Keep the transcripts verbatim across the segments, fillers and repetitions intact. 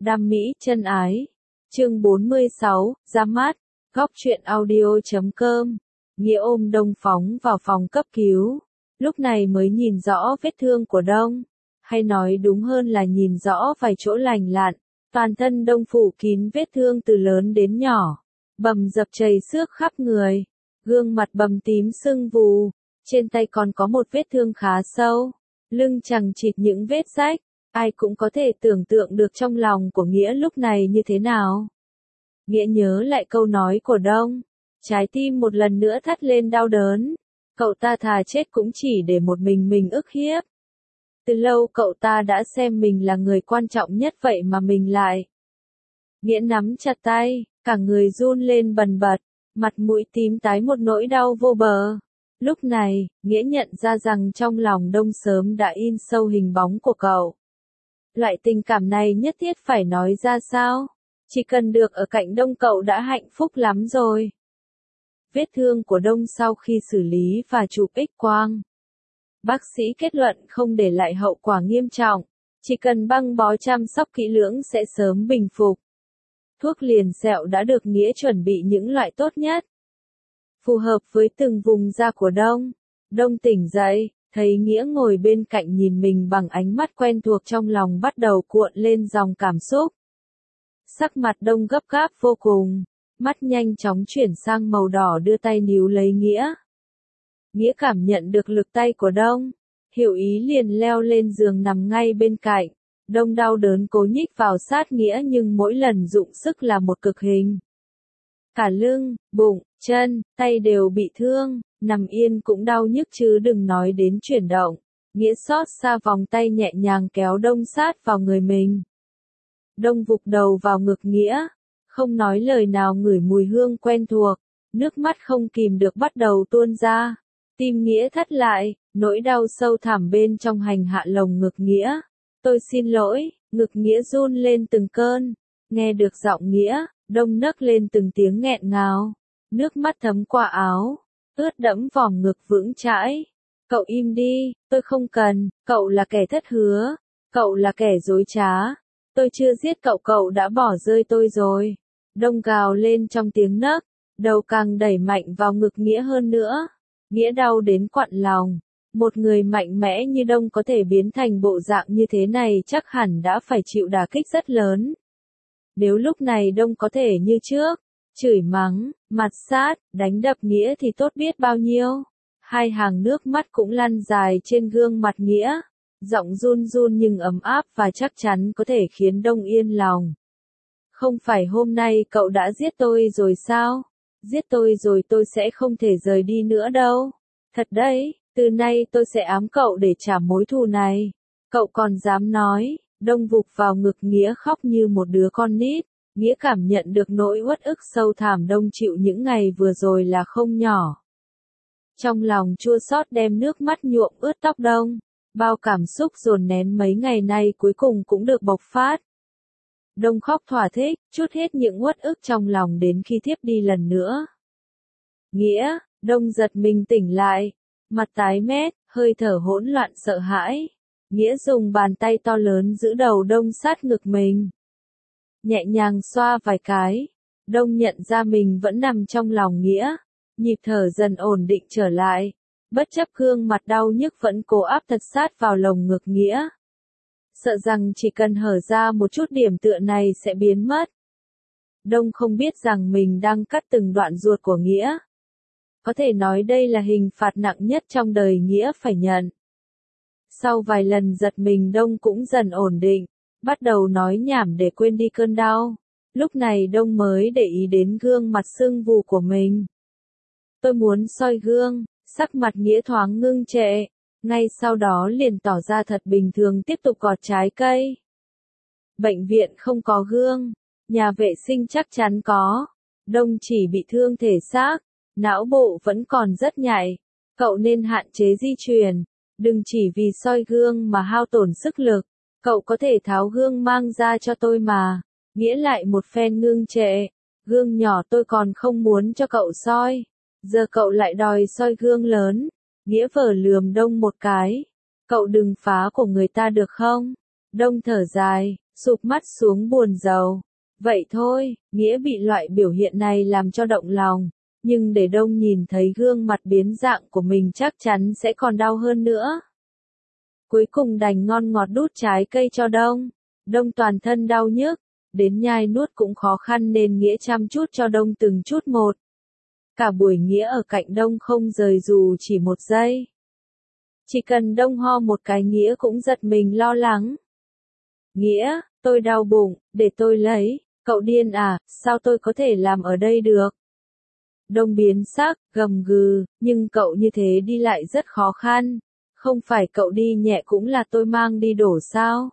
Đam mỹ chân ái. Chương bốn mươi sáu, ra mắt. Góc truyện audio.com. Nghĩa ôm Đông phóng vào phòng cấp cứu. Lúc này mới nhìn rõ vết thương của Đông. Hay nói đúng hơn là nhìn rõ vài chỗ lành lặn. Toàn thân Đông phủ kín vết thương từ lớn đến nhỏ. Bầm dập chảy xước khắp người. Gương mặt bầm tím sưng vù. Trên tay còn có một vết thương khá sâu. Lưng chằng chịt những vết rách. Ai cũng có thể tưởng tượng được trong lòng của Nghĩa lúc này như thế nào. Nghĩa nhớ lại câu nói của Đông. Trái tim một lần nữa thắt lên đau đớn. Cậu ta thà chết cũng chỉ để một mình mình ức hiếp. Từ lâu cậu ta đã xem mình là người quan trọng nhất vậy mà mình lại. Nghĩa nắm chặt tay, cả người run lên bần bật, mặt mũi tím tái một nỗi đau vô bờ. Lúc này, Nghĩa nhận ra rằng trong lòng Đông sớm đã in sâu hình bóng của cậu. Loại tình cảm này nhất thiết phải nói ra sao? Chỉ cần được ở cạnh Đông cậu đã hạnh phúc lắm rồi. Vết thương của Đông sau khi xử lý và chụp X-quang. Bác sĩ kết luận không để lại hậu quả nghiêm trọng. Chỉ cần băng bó chăm sóc kỹ lưỡng sẽ sớm bình phục. Thuốc liền sẹo đã được Nghĩa chuẩn bị những loại tốt nhất. Phù hợp với từng vùng da của Đông. Đông tỉnh dậy, thấy Nghĩa ngồi bên cạnh nhìn mình bằng ánh mắt quen thuộc, trong lòng bắt đầu cuộn lên dòng cảm xúc. Sắc mặt Đông gấp gáp vô cùng, mắt nhanh chóng chuyển sang màu đỏ, đưa tay níu lấy Nghĩa. Nghĩa cảm nhận được lực tay của Đông, hiểu ý liền leo lên giường nằm ngay bên cạnh. Đông đau đớn cố nhích vào sát Nghĩa nhưng mỗi lần dụng sức là một cực hình. Cả lưng, bụng, chân, tay đều bị thương, nằm yên cũng đau nhức chứ đừng nói đến chuyển động. Nghĩa xót xa vòng tay nhẹ nhàng kéo Đông sát vào người mình. Đông vụt đầu vào ngực Nghĩa, không nói lời nào, ngửi mùi hương quen thuộc, nước mắt không kìm được bắt đầu tuôn ra. Tim Nghĩa thắt lại, nỗi đau sâu thẳm bên trong hành hạ lồng ngực Nghĩa. Tôi xin lỗi, ngực Nghĩa run lên từng cơn. Nghe được giọng Nghĩa, Đông nấc lên từng tiếng nghẹn ngào. Nước mắt thấm qua áo, ướt đẫm vòng ngực vững chãi. Cậu im đi, tôi không cần, cậu là kẻ thất hứa, cậu là kẻ dối trá. Tôi chưa giết cậu, cậu đã bỏ rơi tôi rồi. Đông gào lên trong tiếng nấc, đầu càng đẩy mạnh vào ngực Nghĩa hơn nữa. Nghĩa đau đến quặn lòng. Một người mạnh mẽ như Đông có thể biến thành bộ dạng như thế này chắc hẳn đã phải chịu đả kích rất lớn. Nếu lúc này Đông có thể như trước, chửi mắng, mặt sát, đánh đập Nghĩa thì tốt biết bao nhiêu. Hai hàng nước mắt cũng lăn dài trên gương mặt Nghĩa. Giọng run run nhưng ấm áp và chắc chắn có thể khiến Đông yên lòng. Không phải hôm nay cậu đã giết tôi rồi sao? Giết tôi rồi tôi sẽ không thể rời đi nữa đâu. Thật đấy, từ nay tôi sẽ ám cậu để trả mối thù này. Cậu còn dám nói? Đông vụt vào ngực Nghĩa khóc như một đứa con nít. Nghĩa cảm nhận được nỗi uất ức sâu thẳm Đông chịu những ngày vừa rồi là không nhỏ. Trong lòng chua xót đem nước mắt nhuộm ướt tóc Đông. Bao cảm xúc dồn nén mấy ngày nay cuối cùng cũng được bộc phát. Đông khóc thỏa thích, trút hết những uất ức trong lòng đến khi thiếp đi lần nữa. Nghĩa, Đông giật mình tỉnh lại, mặt tái mét, hơi thở hỗn loạn sợ hãi. Nghĩa dùng bàn tay to lớn giữ đầu Đông sát ngực mình. Nhẹ nhàng xoa vài cái, Đông nhận ra mình vẫn nằm trong lòng Nghĩa. Nhịp thở dần ổn định trở lại. Bất chấp gương mặt đau nhức vẫn cố áp thật sát vào lồng ngực Nghĩa. Sợ rằng chỉ cần hở ra một chút điểm tựa này sẽ biến mất. Đông không biết rằng mình đang cắt từng đoạn ruột của Nghĩa. Có thể nói đây là hình phạt nặng nhất trong đời Nghĩa phải nhận. Sau vài lần giật mình Đông cũng dần ổn định, bắt đầu nói nhảm để quên đi cơn đau. Lúc này Đông mới để ý đến gương mặt sưng vù của mình. Tôi muốn soi gương. Sắc mặt Nghĩa thoáng ngưng trệ, ngay sau đó liền tỏ ra thật bình thường tiếp tục gọt trái cây. Bệnh viện không có gương, nhà vệ sinh chắc chắn có. Đông chỉ bị thương thể xác, não bộ vẫn còn rất nhạy. Cậu nên hạn chế di chuyển, đừng chỉ vì soi gương mà hao tổn sức lực. Cậu có thể tháo gương mang ra cho tôi mà. Nghĩa lại một phen ngưng trệ, gương nhỏ tôi còn không muốn cho cậu soi. Giờ cậu lại đòi soi gương lớn. Nghĩa vờ lườm Đông một cái. Cậu đừng phá của người ta được không? Đông thở dài, sụp mắt xuống buồn rầu. Vậy thôi, Nghĩa bị loại biểu hiện này làm cho động lòng, nhưng để Đông nhìn thấy gương mặt biến dạng của mình chắc chắn sẽ còn đau hơn nữa. Cuối cùng đành ngon ngọt đút trái cây cho Đông. Đông toàn thân đau nhức, đến nhai nuốt cũng khó khăn nên Nghĩa chăm chút cho Đông từng chút một. Cả buổi Nghĩa ở cạnh Đông không rời dù chỉ một giây. Chỉ cần Đông ho một cái Nghĩa cũng giật mình lo lắng. Nghĩa, tôi đau bụng, để tôi lấy. Cậu điên à, sao tôi có thể làm ở đây được? Đông biến sắc, gầm gừ, nhưng cậu như thế đi lại rất khó khăn. Không phải cậu đi nhẹ cũng là tôi mang đi đổ sao?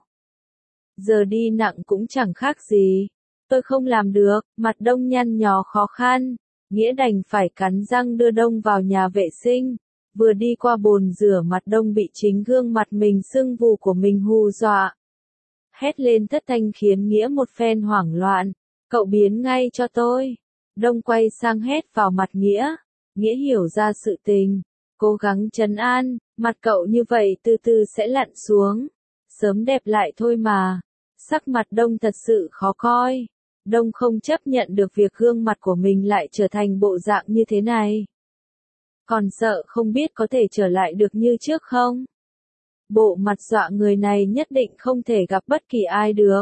Giờ đi nặng cũng chẳng khác gì. Tôi không làm được, mặt Đông nhăn nhó khó khăn. Nghĩa đành phải cắn răng đưa Đông vào nhà vệ sinh. Vừa đi qua bồn rửa mặt Đông bị chính gương mặt mình sưng vù của mình hù dọa. Hét lên thất thanh khiến Nghĩa một phen hoảng loạn. Cậu biến ngay cho tôi. Đông quay sang hét vào mặt Nghĩa. Nghĩa hiểu ra sự tình. Cố gắng trấn an, mặt cậu như vậy từ từ sẽ lặn xuống. Sớm đẹp lại thôi mà. Sắc mặt Đông thật sự khó coi. Đông không chấp nhận được việc gương mặt của mình lại trở thành bộ dạng như thế này. Còn sợ không biết có thể trở lại được như trước không? Bộ mặt dọa người này nhất định không thể gặp bất kỳ ai được.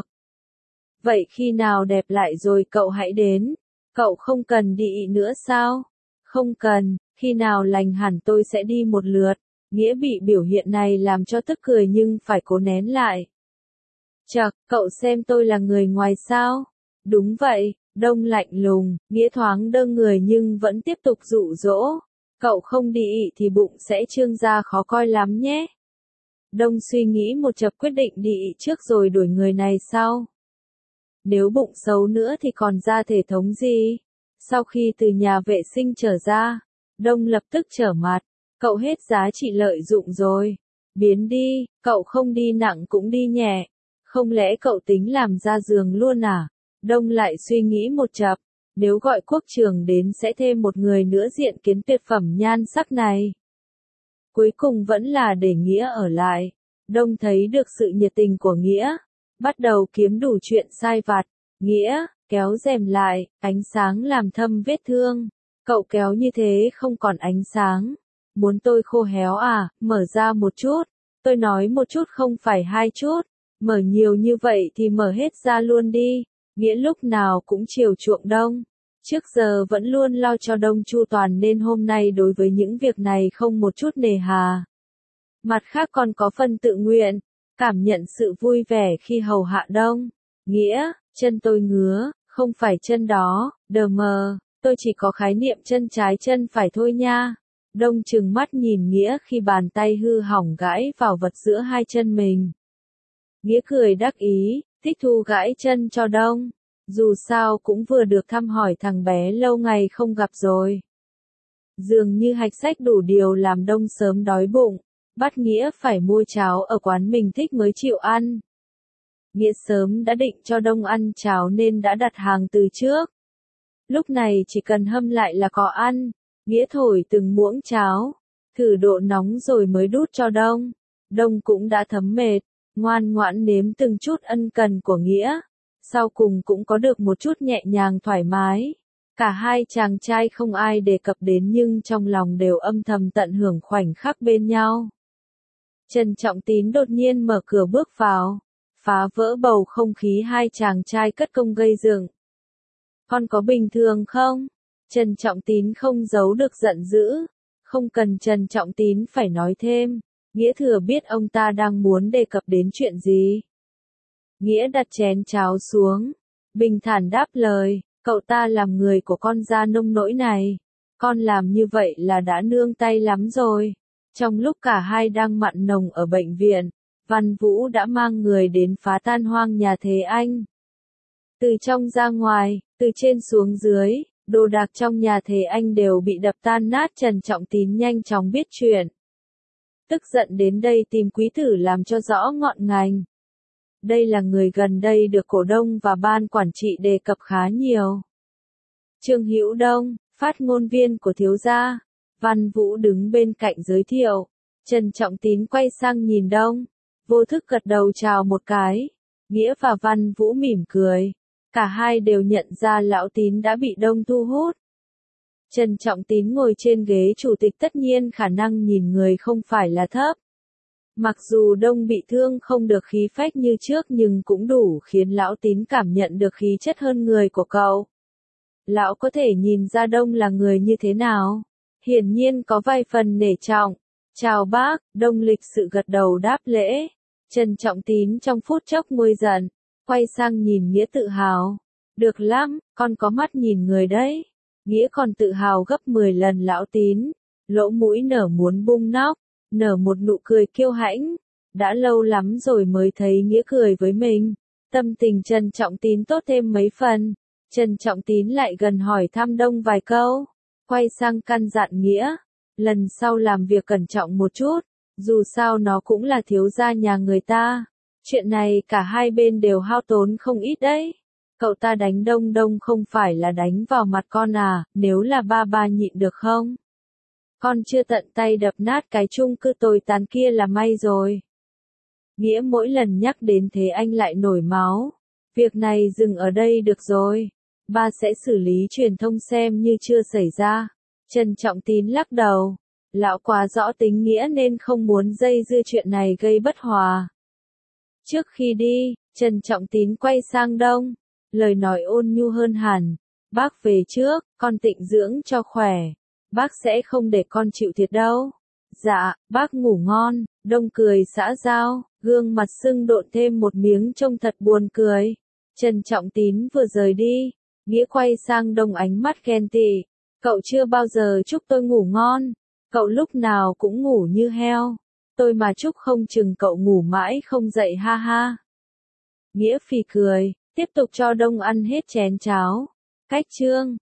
Vậy khi nào đẹp lại rồi cậu hãy đến. Cậu không cần đi nữa sao? Không cần, khi nào lành hẳn tôi sẽ đi một lượt. Nghĩa bị biểu hiện này làm cho tức cười nhưng phải cố nén lại. Chậc, cậu xem tôi là người ngoài sao? Đúng vậy, Đông lạnh lùng, Nghĩa thoáng đơ người nhưng vẫn tiếp tục dụ dỗ. Cậu không đi thì bụng sẽ trương ra khó coi lắm nhé. Đông suy nghĩ một chập quyết định đi trước rồi đuổi người này sau. Nếu bụng xấu nữa thì còn ra thể thống gì? Sau khi từ nhà vệ sinh trở ra, Đông lập tức trở mặt. Cậu hết giá trị lợi dụng rồi. Biến đi, cậu không đi nặng cũng đi nhẹ. Không lẽ cậu tính làm ra giường luôn à? Đông lại suy nghĩ một chập. Nếu gọi quốc trưởng đến sẽ thêm một người nữa diện kiến tuyệt phẩm nhan sắc này. Cuối cùng vẫn là để Nghĩa ở lại. Đông thấy được sự nhiệt tình của Nghĩa. Bắt đầu kiếm đủ chuyện sai vặt. Nghĩa, kéo rèm lại, ánh sáng làm thâm vết thương. Cậu kéo như thế không còn ánh sáng. Muốn tôi khô héo à, mở ra một chút. Tôi nói một chút không phải hai chút. Mở nhiều như vậy thì mở hết ra luôn đi. Nghĩa lúc nào cũng chiều chuộng Đông. Trước giờ vẫn luôn lo cho Đông chu toàn nên hôm nay đối với những việc này không một chút nề hà. Mặt khác còn có phần tự nguyện, cảm nhận sự vui vẻ khi hầu hạ Đông. Nghĩa, chân tôi ngứa, không phải chân đó, đờ mờ, tôi chỉ có khái niệm chân trái chân phải thôi nha. Đông trừng mắt nhìn Nghĩa khi bàn tay hư hỏng gãi vào vật giữa hai chân mình. Nghĩa cười đắc ý, thích thú gãi chân cho Đông. Dù sao cũng vừa được thăm hỏi thằng bé lâu ngày không gặp rồi. Dường như hạch sách đủ điều làm Đông sớm đói bụng. Bắt Nghĩa phải mua cháo ở quán mình thích mới chịu ăn. Nghĩa sớm đã định cho Đông ăn cháo nên đã đặt hàng từ trước. Lúc này chỉ cần hâm lại là có ăn. Nghĩa thổi từng muỗng cháo, thử độ nóng rồi mới đút cho Đông. Đông cũng đã thấm mệt, ngoan ngoãn nếm từng chút ân cần của Nghĩa. Sau cùng cũng có được một chút nhẹ nhàng thoải mái. Cả hai chàng trai không ai đề cập đến nhưng trong lòng đều âm thầm tận hưởng khoảnh khắc bên nhau. Trần Trọng Tín đột nhiên mở cửa bước vào, phá vỡ bầu không khí hai chàng trai cất công gây dựng. Con có bình thường không? Trần Trọng Tín không giấu được giận dữ. Không cần Trần Trọng Tín phải nói thêm. Nghĩa thừa biết ông ta đang muốn đề cập đến chuyện gì. Nghĩa đặt chén cháo xuống. Bình thản đáp lời. Cậu ta làm người của con ra nông nỗi này. Con làm như vậy là đã nương tay lắm rồi. Trong lúc cả hai đang mặn nồng ở bệnh viện, Văn Vũ đã mang người đến phá tan hoang nhà Thế Anh. Từ trong ra ngoài, từ trên xuống dưới, đồ đạc trong nhà Thế Anh đều bị đập tan nát. Trần Trọng Tín nhanh chóng biết chuyện. Tức giận đến đây tìm quý tử làm cho rõ ngọn ngành. Đây là người gần đây được cổ đông và ban quản trị đề cập khá nhiều. Trương Hữu Đông, phát ngôn viên của thiếu gia. Văn Vũ đứng bên cạnh giới thiệu. Trần Trọng Tín quay sang nhìn Đông, vô thức gật đầu chào một cái. Nghĩa và Văn Vũ mỉm cười. Cả hai đều nhận ra Lão Tín đã bị Đông thu hút. Trần Trọng Tín ngồi trên ghế chủ tịch tất nhiên khả năng nhìn người không phải là thấp. Mặc dù Đông bị thương không được khí phách như trước nhưng cũng đủ khiến Lão Tín cảm nhận được khí chất hơn người của cậu. Lão có thể nhìn ra Đông là người như thế nào. Hiển nhiên có vài phần nể trọng. Chào bác, Đông lịch sự gật đầu đáp lễ. Trần Trọng Tín trong phút chốc nguôi giận, quay sang nhìn Nghĩa tự hào. Được lắm, con có mắt nhìn người đấy. Nghĩa còn tự hào gấp mười lần Lão Tín, lỗ mũi nở muốn bung nóc, nở một nụ cười kiêu hãnh. Đã lâu lắm rồi mới thấy Nghĩa cười với mình. Tâm tình Trần Trọng Tín tốt thêm mấy phần. Trần Trọng Tín lại gần hỏi thăm Đông vài câu, quay sang căn dặn Nghĩa. Lần sau làm việc cẩn trọng một chút, dù sao nó cũng là thiếu gia nhà người ta. Chuyện này cả hai bên đều hao tốn không ít đấy. Cậu ta đánh Đông Đông không phải là đánh vào mặt con à, nếu là ba ba nhịn được không? Con chưa tận tay đập nát cái chung cư tồi tàn kia là may rồi. Nghĩa mỗi lần nhắc đến thế anh lại nổi máu. Việc này dừng ở đây được rồi. Ba sẽ xử lý truyền thông xem như chưa xảy ra. Trần Trọng Tín lắc đầu. Lão quá rõ tính Nghĩa nên không muốn dây dưa chuyện này gây bất hòa. Trước khi đi, Trần Trọng Tín quay sang Đông. Lời nói ôn nhu hơn hẳn. Bác về trước, con tịnh dưỡng cho khỏe. Bác sẽ không để con chịu thiệt đâu. Dạ, bác ngủ ngon. Đông cười xã giao, gương mặt sưng độn thêm một miếng trông thật buồn cười. Trần Trọng Tín vừa rời đi, Nghĩa quay sang Đông ánh mắt ghen tị. Cậu chưa bao giờ chúc tôi ngủ ngon. Cậu lúc nào cũng ngủ như heo. Tôi mà chúc không chừng cậu ngủ mãi không dậy ha ha. Nghĩa phì cười, tiếp tục cho Đông ăn hết chén cháo. Cách chương